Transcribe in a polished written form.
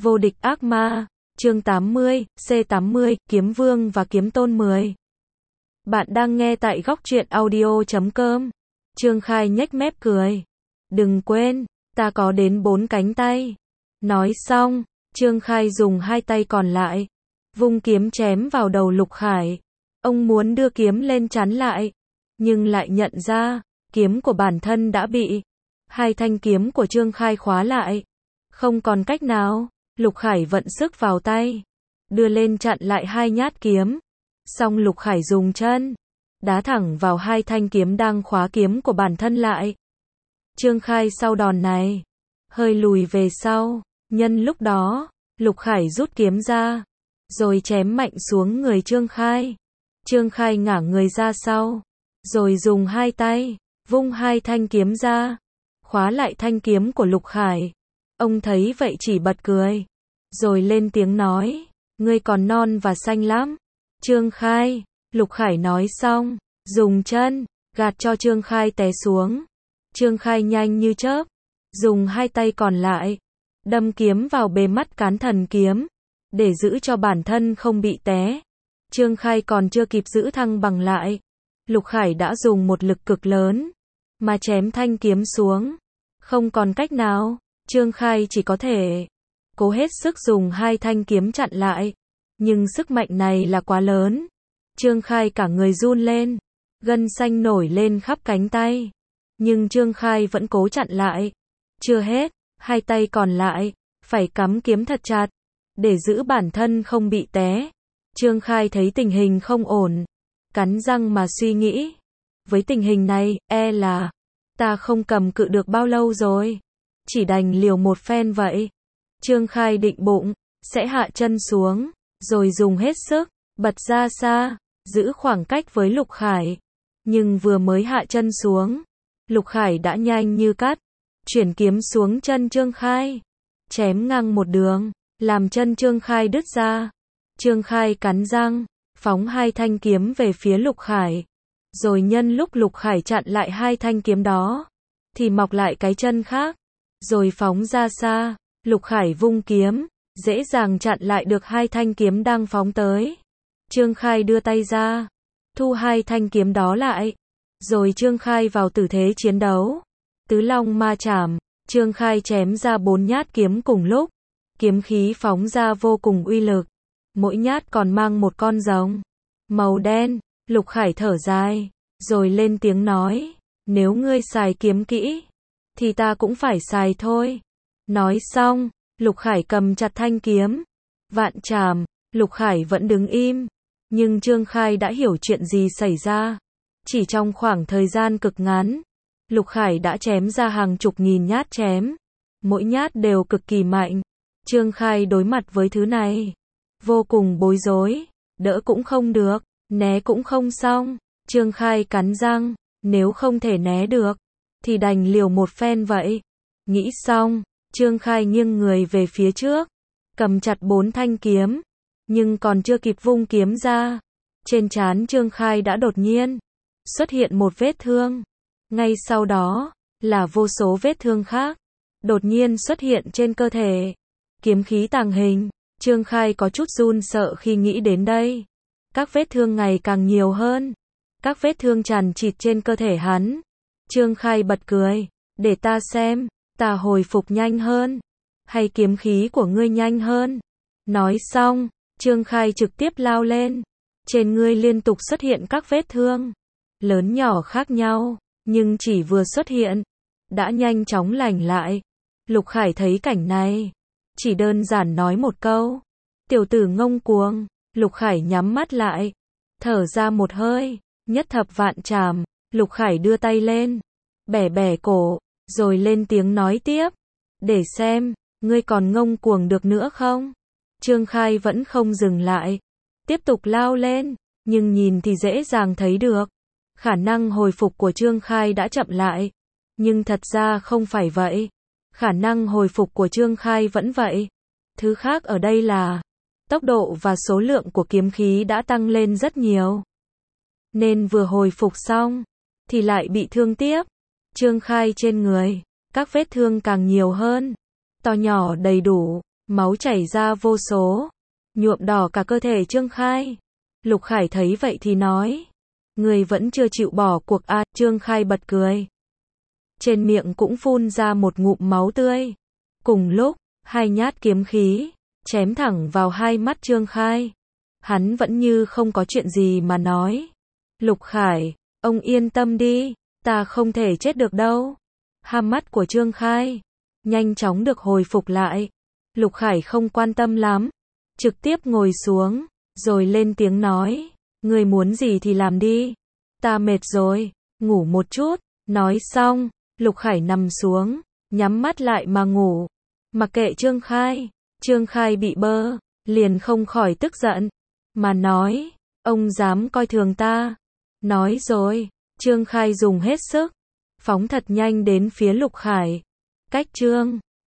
Vô địch ác ma, chương 80, C80, Kiếm Vương và Kiếm Tôn 10. Bạn đang nghe tại góc truyện audio.com. Trương Khai nhếch mép cười. Đừng quên, ta có đến 4 cánh tay. Nói xong, Trương Khai dùng 2 tay còn lại, vung kiếm chém vào đầu Lục Khải. Ông muốn đưa kiếm lên chắn lại, nhưng lại nhận ra, kiếm của bản thân đã bị 2 thanh kiếm của Trương Khai khóa lại. Không còn cách nào, Lục Khải vận sức vào tay, đưa lên chặn lại 2 nhát kiếm. Xong Lục Khải dùng chân đá thẳng vào 2 thanh kiếm đang khóa kiếm của bản thân lại. Trương Khai sau đòn này hơi lùi về sau, nhân lúc đó, Lục Khải rút kiếm ra, rồi chém mạnh xuống người Trương Khai. Trương Khai ngả người ra sau, rồi dùng 2 tay vung 2 thanh kiếm ra, khóa lại thanh kiếm của Lục Khải. Ông thấy vậy chỉ bật cười, rồi lên tiếng nói, ngươi còn non và xanh lắm, Trương Khai. Lục Khải nói xong, dùng chân gạt cho Trương Khai té xuống. Trương Khai nhanh như chớp, dùng 2 tay còn lại đâm kiếm vào bề mắt cán thần kiếm, để giữ cho bản thân không bị té. Trương Khai còn chưa kịp giữ thăng bằng lại, Lục Khải đã dùng một lực cực lớn mà chém thanh kiếm xuống. Không còn cách nào, Trương Khai chỉ có thể cố hết sức dùng 2 thanh kiếm chặn lại, nhưng sức mạnh này là quá lớn. Trương Khai cả người run lên, gân xanh nổi lên khắp cánh tay, nhưng Trương Khai vẫn cố chặn lại. Chưa hết, 2 tay còn lại phải cắm kiếm thật chặt để giữ bản thân không bị té. Trương Khai thấy tình hình không ổn, cắn răng mà suy nghĩ, với tình hình này, là ta không cầm cự được bao lâu rồi, chỉ đành liều một phen vậy. Trương Khai định bụng sẽ hạ chân xuống, rồi dùng hết sức bật ra xa, giữ khoảng cách với Lục Khải. Nhưng vừa mới hạ chân xuống, Lục Khải đã nhanh như cắt chuyển kiếm xuống chân Trương Khai, chém ngang một đường, làm chân Trương Khai đứt ra. Trương Khai cắn răng, phóng 2 thanh kiếm về phía Lục Khải, rồi nhân lúc Lục Khải chặn lại 2 thanh kiếm đó, thì mọc lại cái chân khác, rồi phóng ra xa. Lục Khải vung kiếm, dễ dàng chặn lại được 2 thanh kiếm đang phóng tới. Trương Khai đưa tay ra, thu 2 thanh kiếm đó lại, rồi Trương Khai vào tử thế chiến đấu. Tứ Long Ma Chảm, Trương Khai chém ra 4 nhát kiếm cùng lúc, kiếm khí phóng ra vô cùng uy lực, mỗi nhát còn mang một con rồng màu đen. Lục Khải thở dài, rồi lên tiếng nói, nếu ngươi xài kiếm kỹ, thì ta cũng phải xài thôi. Nói xong, Lục Khải cầm chặt thanh kiếm Vạn Trảm. Lục Khải vẫn đứng im, nhưng Trương Khai đã hiểu chuyện gì xảy ra. Chỉ trong khoảng thời gian cực ngắn, Lục Khải đã chém ra hàng chục nghìn nhát chém, mỗi nhát đều cực kỳ mạnh. Trương Khai đối mặt với thứ này, vô cùng bối rối, đỡ cũng không được, né cũng không xong. Trương Khai cắn răng, nếu không thể né được, thì đành liều một phen vậy. Nghĩ xong, Trương Khai nghiêng người về phía trước, cầm chặt 4 thanh kiếm, nhưng còn chưa kịp vung kiếm ra, trên trán Trương Khai đã đột nhiên xuất hiện một vết thương. Ngay sau đó, là vô số vết thương khác đột nhiên xuất hiện trên cơ thể. Kiếm khí tàng hình, Trương Khai có chút run sợ khi nghĩ đến đây. Các vết thương ngày càng nhiều hơn, các vết thương chằng chịt trên cơ thể hắn. Trương Khai bật cười, để ta xem, ta hồi phục nhanh hơn, hay kiếm khí của ngươi nhanh hơn. Nói xong, Trương Khai trực tiếp lao lên. Trên ngươi liên tục xuất hiện các vết thương, lớn nhỏ khác nhau, nhưng chỉ vừa xuất hiện, đã nhanh chóng lành lại. Lục Khải thấy cảnh này, chỉ đơn giản nói một câu, tiểu tử ngông cuồng. Lục Khải nhắm mắt lại, thở ra một hơi, nhất thập vạn trảm. Lục Khải đưa tay lên, bẻ bẻ cổ, rồi lên tiếng nói tiếp, để xem, ngươi còn ngông cuồng được nữa không? Trương Khai vẫn không dừng lại, tiếp tục lao lên, nhưng nhìn thì dễ dàng thấy được, khả năng hồi phục của Trương Khai đã chậm lại. Nhưng thật ra không phải vậy, khả năng hồi phục của Trương Khai vẫn vậy. Thứ khác ở đây là, tốc độ và số lượng của kiếm khí đã tăng lên rất nhiều, nên vừa hồi phục xong, thì lại bị thương tiếp. Trương Khai trên người, các vết thương càng nhiều hơn, to nhỏ đầy đủ, máu chảy ra vô số, nhuộm đỏ cả cơ thể Trương Khai. Lục Khải thấy vậy thì nói, người vẫn chưa chịu bỏ cuộc à? Trương Khai bật cười. Trên miệng cũng phun ra một ngụm máu tươi. Cùng lúc, hai nhát kiếm khí chém thẳng vào hai mắt Trương Khai. Hắn vẫn như không có chuyện gì mà nói, Lục Khải, ông yên tâm đi, ta không thể chết được đâu. Hai mắt của Trương Khai nhanh chóng được hồi phục lại. Lục Khải không quan tâm lắm, trực tiếp ngồi xuống, rồi lên tiếng nói, người muốn gì thì làm đi, ta mệt rồi, ngủ một chút. Nói xong, Lục Khải nằm xuống, nhắm mắt lại mà ngủ, mặc kệ Trương Khai. Trương Khai bị bơ, liền không khỏi tức giận, mà nói, ông dám coi thường ta. Nói rồi, Trương Khai dùng hết sức, phóng thật nhanh đến phía Lục Khải. Cách Trương